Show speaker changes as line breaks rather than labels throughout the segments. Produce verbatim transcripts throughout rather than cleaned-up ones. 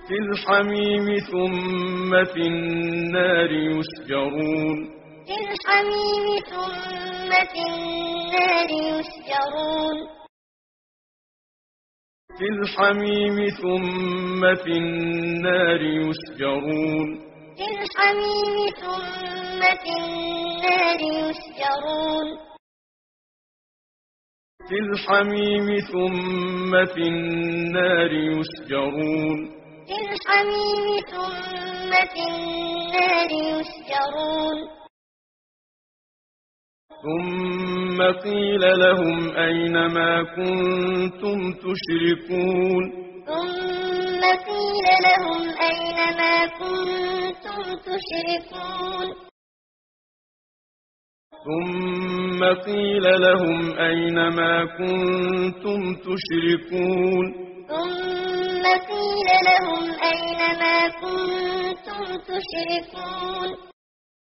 في الحميم ثم في النار يسجرون
في الحميم ثم في النار يسجرون
في الحميم ثم في النار يسجرون
في الحميم ثم في النار يسجرون
في الحميم ثم في النار يسجرون
في الحميم ثم في النار يسجرون
ثم قيل لهم أين ما كنتم تشركون
ثم قيل لهم أين ما كنتم تشركون
ثم قيل لهم أين ما كنتم تشركون
ثم قيل لهم أين ما كنتم تشركون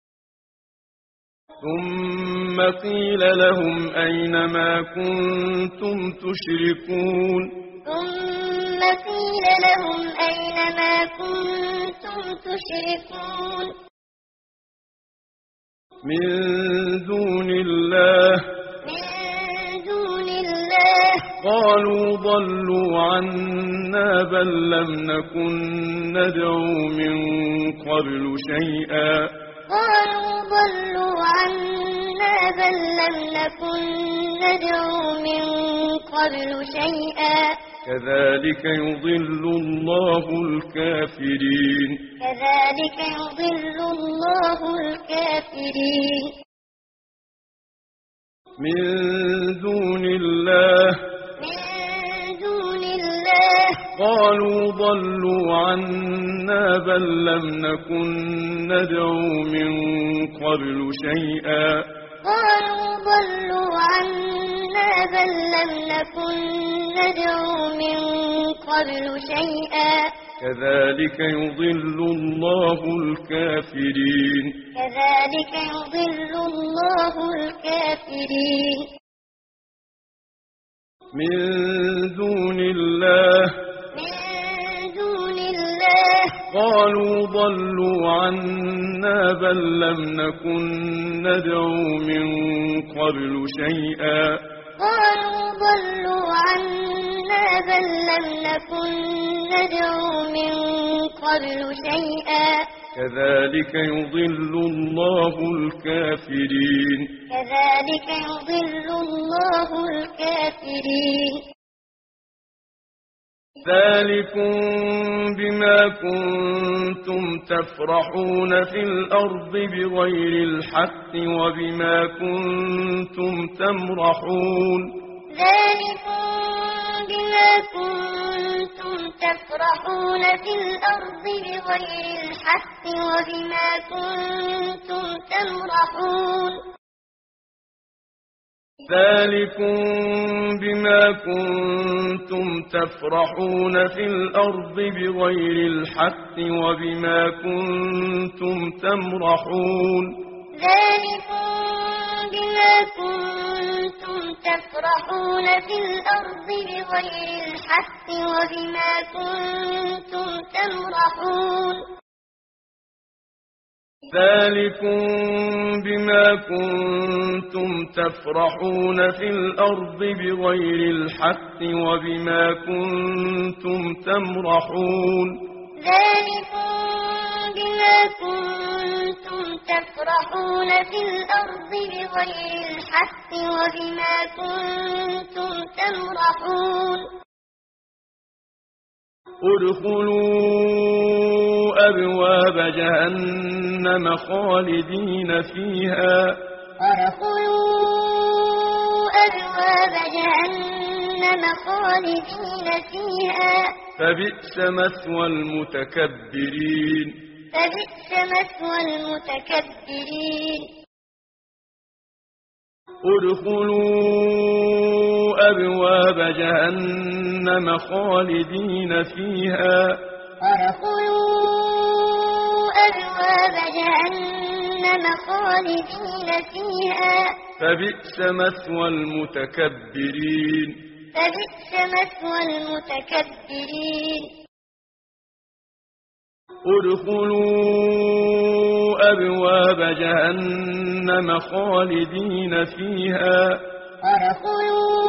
ثم قيل لهم أين ما كنتم تشركون
ثم قيل لهم أين ما كنتم تشركون
من دون الله
من دون الله
قالوا ضلوا عنا بل لم نكن ندعو من قبل شيئا
قالوا ضلوا عنا بل لم نكن ندعو من قبل شيئا
كذلك يضل الله الكافرين
كذلك يضل الله الكافرين
من دون الله
من دون الله
قالوا ضلوا عنا بل لم نكن ندعو من قبل شيئا
قالوا ضلوا عنا بل لم نكن ندعو من قبل شيئا
كذلك يضل الله الكافرين
كذلك يضل الله الكافرين
من دون الله
من دون الله
قالوا ضلوا عنا بل لم نكن ندعو من قبل شيئا
قالوا ضلوا عنا بل لم نكن ندعو من قبل شيئا
كذلك يضل الله الكافرين
كذلك يضل الله الكافرين
ذلكم بما كنتم تفرحون في الأرض بغير الحق وبما كنتم تمرحون
ذلكم بما كنتم تفرحون في الأرض بغير الحق وبما كنتم تمرحون
ذلكم بما كنتم تفرحون في الأرض بغير الحق وبما كنتم تمرحون
ذلكم بما كنتم تفرحون في الأرض بغير الحق وبما كنتم تمرحون
ذلكم بما كنتم تفرحون في الأرض بغير الحق وبما كنتم تمرحون
ذلكم بما كنتم تفرحون في الأرض بغير الحق وبما كنتم تمرحون
ادخلوا أبواب جهنم خالدين فيها
ادخلوا أبواب جهنم خالدين فيها
فبئس مثوى المتكبرين
فبئس مثوى المتكبرين
ادخلوا أبواب جهنم خالدين فيها
ادخلوا أبواب جهنم خالدين فيها
فبئس مثوى المتكبرين
فبئس مثوى المتكبرين
ادخلوا أبواب جهنم خالدين فيها
ادخلوا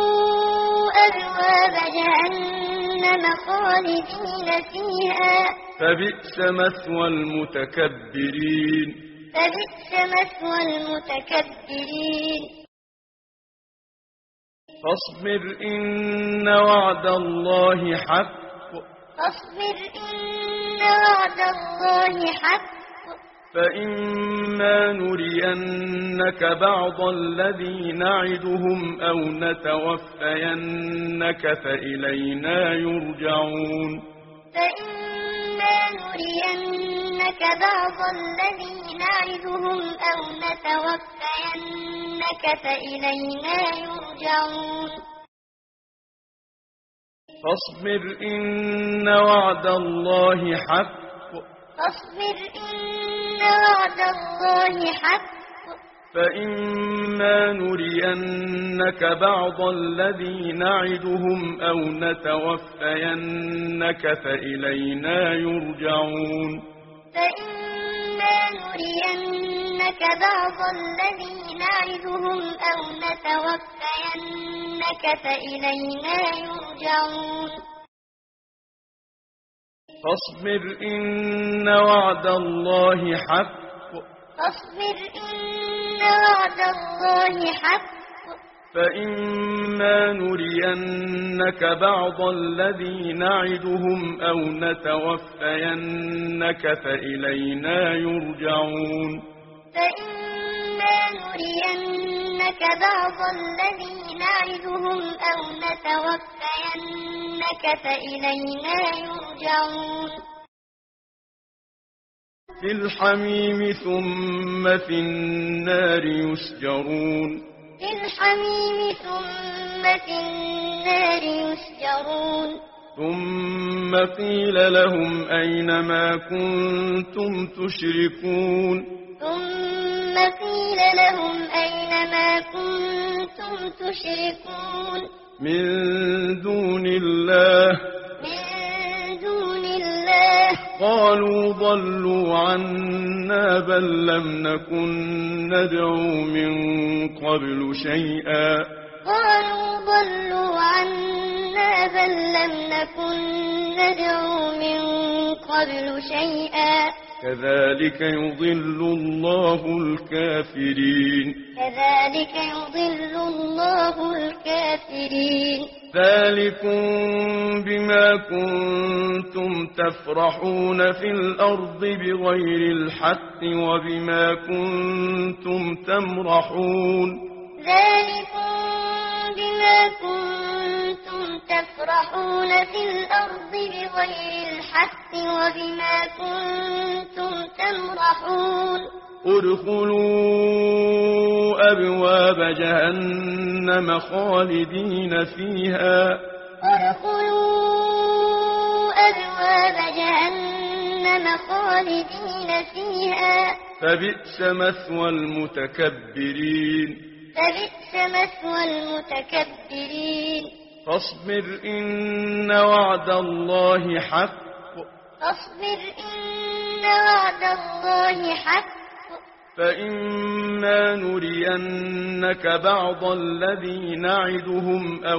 أبواب جهنم خالدين فيها
فبئس مثوى المتكبرين
فبئس مثوى المتكبرين
فاصبر إن وعد الله حق
فاصبر إن وعد الله حق
فإما نرينك بعض الذي نعدهم أو نتوفينك فإلينا يرجعون
فإما نرينك بعض الذي نعدهم أو نتوفينك فإلينا يرجعون
فاصبر إن وعد الله حق
فاصبر إن وعد الله حق
فإما نرينك بعض الذي نعدهم أو نتوفينك فإلينا يرجعون
فإما نرينك بعض الذي نعدهم أو نتوفينك فإلينا يرجعون
فاصبر إن وعد الله حق
فاصبر إن وعد الله حق
فإما نرينك بعض الذي نعدهم أو نتوفينك فإلينا يرجعون
فإما نرينك بعض الذي نعدهم أو نتوفينك فإلينا يرجعون
في الحميم ثم في النار يسجرون
في الحميم ثم في النار يسجرون
ثم قيل لهم أين ما كنتم تشركون
ثم قيل لهم أين ما كنتم تشركون
من دون الله
من دون الله
قالوا ضلوا عنا بل لم نكن ندعو من قبل شيئا
قالوا ضلوا عنا بل لم نكن ندعو من قبل شيئا
كذلك يضل الله الكافرين
كذلك يضل الله الكافرين
ذلكم بما كنتم تفرحون في الأرض بغير الحق وبما كنتم تمرحون
ذلكم بما كنتم تفرحون في الأرض بغير الحق وبما كنتم تمرحون
ادخلوا أبواب جهنم خالدين فيها
ادخلوا أبواب جهنم خالدين فيها
فبئس مثوى المتكبرين
فبئس مثوى المتكبرين
فاصبر إن وعد الله حق
فاصبر إن وعد الله حق
فإما نرينك بعض الذي نعدهم أو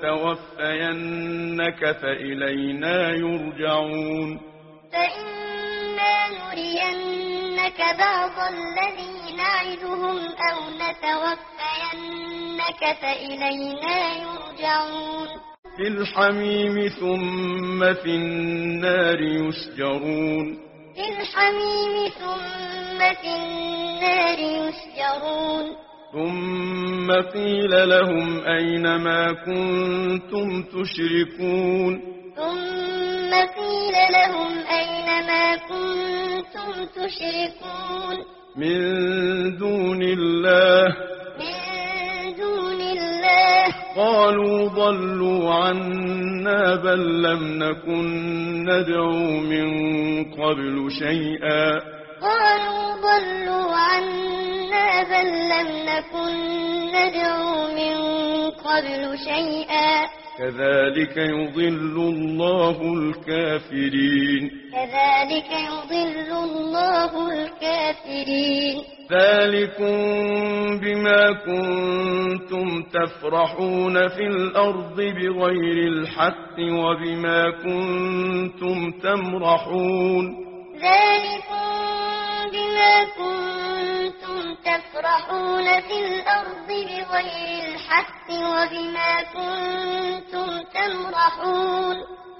نتوفينك فإلينا يرجعون
فإما نرينك بعض الذي نعدهم أو نتوفينك فإلينا يرجعون
في الحميم ثم في النار يسجرون
في الحميم ثم في النار يسجرون
ثم قيل لهم أين ما كنتم تشركون
ثم قيل لهم أين ما كنتم تشركون
من دون الله
من دون الله
قالوا ضلوا عنا بل لم نكن ندعو من قبل شيئا
قالوا ضلوا عنا بل لم نكن ندعو من قبل شيئا
كذلك يضل الله الكافرين
كذلك يضل الله الكافرين
ذلكم بما كنتم تفرحون في الأرض بغير الحق وبما كنتم تمرحون
ذلكم بما كنتم تفرحون في الأرض بغير الحق وبما كنتم تمرحون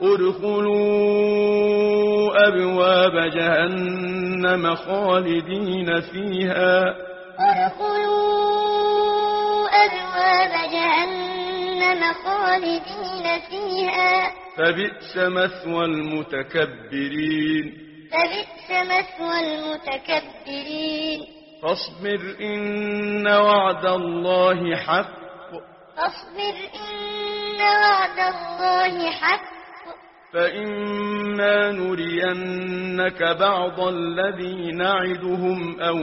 ادخلوا أبواب جهنم خالدين فيها
ادخلوا أبواب جهنم خالدين فيها
فبئس مثوى المتكبرين
فبئس مثوى المتكبرين
فاصبر إن وعد الله حق
فاصبر إن وعد الله حق
فإما نرينك بعض الذي نعدهم أو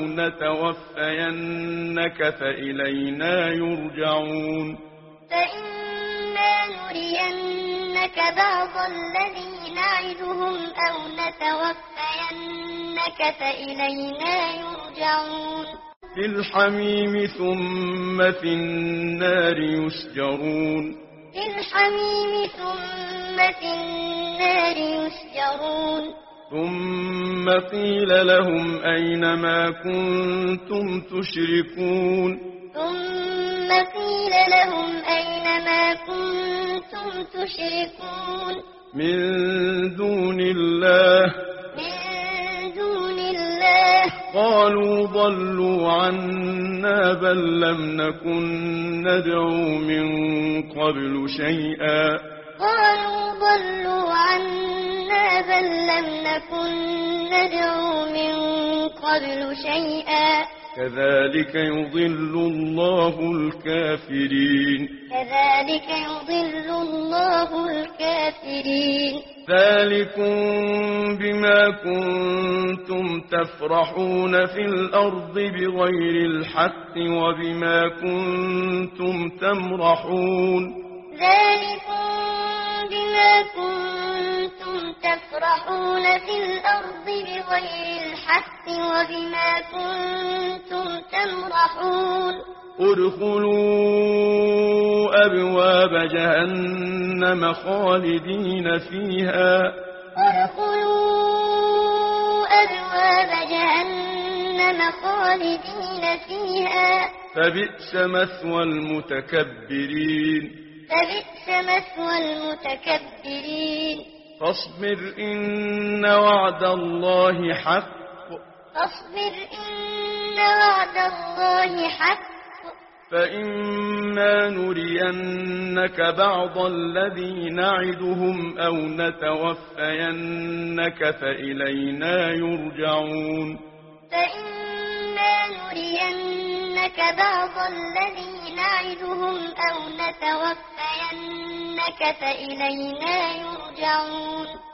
نتوفينك فإلينا يرجعون
فإما نرينك بعض الذي نعدهم أو نتوفينك فإلينا يرجعون
في الحميم ثم في النار يسجرون
في الحميم ثم في النار يسجرون
ثم قيل لهم أين ما كنتم تشركون
ثم قيل لهم أين ما كنتم تشركون
من دون الله
من دون الله
قالوا ضلوا عنا بل لم نكن ندعو من قبل شيئا
قالوا ضلوا عنا بل لم نكن ندعو من قبل شيئا
كذلك يضل الله الكافرين
كذلك يضل الله الكافرين
ذلكم بما كنتم تفرحون في الأرض بغير الحق وبما كنتم تمرحون
ذلكم بما كنتم تفرحون في الأرض بغير الحق وبما كنتم تمرحون
ادخلوا أبواب جهنم خالدين فيها
ادخلوا أبواب جهنم خالدين فيها
فبئس مثوى المتكبرين
فبئس مثوى المتكبرين
فاصبر إن وعد الله حق
فاصبر إن وعد الله حق
فإما نرينك بعض الذي نعدهم أو نتوفينك فإلينا يرجعون
فإما نرينك بعض الذي نعدهم أو نتوفينك فإلينا يرجعون